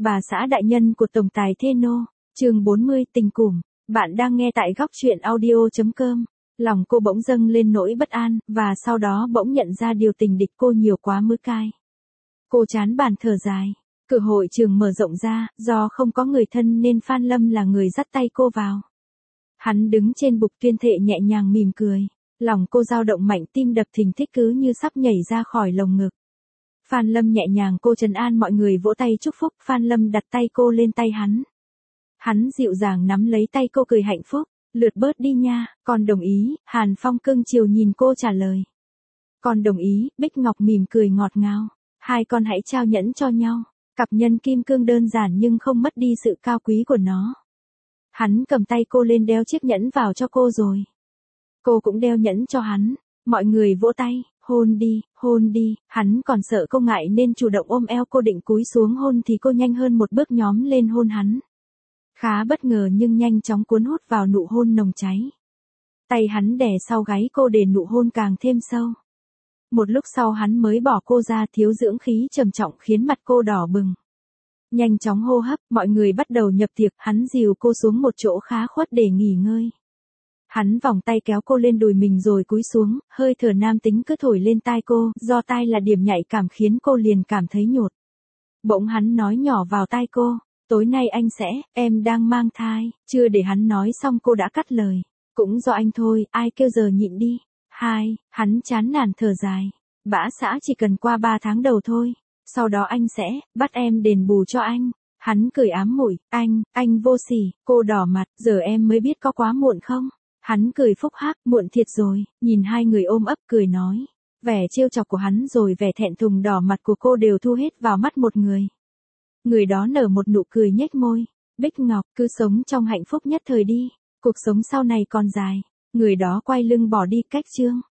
bà xã đại nhân của tổng tài Theno, chương 40 tình cùm. Bạn đang nghe tại góc truyện audio.com. Lòng cô bỗng dâng lên nỗi bất an, và sau đó bỗng nhận ra điều tình địch cô nhiều quá mới cai. Cô chán bàn thở dài. Cửa hội trường mở rộng ra, do không có người thân nên Phan Lâm là người dắt tay cô vào. Hắn đứng trên bục tuyên thệ nhẹ nhàng mỉm cười. Lòng cô dao động mạnh, tim đập thình thịch cứ như sắp nhảy ra khỏi lồng ngực. Phan Lâm nhẹ nhàng cô trấn an mọi người vỗ tay chúc phúc. Phan Lâm đặt tay cô lên tay hắn. Hắn dịu dàng nắm lấy tay cô cười hạnh phúc. Lượt bớt đi nha, con đồng ý. Hàn Phong cưng chiều nhìn cô trả lời. Con đồng ý. Bích Ngọc mỉm cười ngọt ngào. Hai con hãy trao nhẫn cho nhau. Cặp nhân kim cương đơn giản nhưng không mất đi sự cao quý của nó. Hắn cầm tay cô lên đeo chiếc nhẫn vào cho cô rồi. Cô cũng đeo nhẫn cho hắn. Mọi người vỗ tay, hôn đi, hôn đi. Hắn còn sợ cô ngại nên chủ động ôm eo cô định cúi xuống hôn thì cô nhanh hơn một bước nhóm lên hôn hắn. Khá bất ngờ nhưng nhanh chóng cuốn hút vào nụ hôn nồng cháy. Tay hắn đè sau gáy cô để nụ hôn càng thêm sâu. Một lúc sau hắn mới bỏ cô ra, thiếu dưỡng khí trầm trọng khiến mặt cô đỏ bừng. Nhanh chóng hô hấp, mọi người bắt đầu nhập tiệc, hắn dìu cô xuống một chỗ khá khuất để nghỉ ngơi. Hắn vòng tay kéo cô lên đùi mình rồi cúi xuống, hơi thở nam tính cứ thổi lên tai cô, do tai là điểm nhạy cảm khiến cô liền cảm thấy nhột. Bỗng hắn nói nhỏ vào tai cô, tối nay anh sẽ, em đang mang thai, chưa để hắn nói xong cô đã cắt lời. Cũng do anh thôi, ai kêu giờ nhịn đi. Hắn chán nản thở dài. Bã xã chỉ cần qua 3 tháng đầu thôi. Sau đó anh sẽ, bắt em đền bù cho anh. Hắn cười ám muội, anh vô sỉ. Cô đỏ mặt, giờ em mới biết có quá muộn không? Hắn cười phúc hắc, muộn thiệt rồi. Nhìn hai người ôm ấp cười nói. Vẻ trêu chọc của hắn rồi vẻ thẹn thùng đỏ mặt của cô đều thu hết vào mắt một người. Người đó nở một nụ cười nhếch môi. Bích Ngọc, cứ sống trong hạnh phúc nhất thời đi. Cuộc sống sau này còn dài. Người đó quay lưng bỏ đi. Cách chương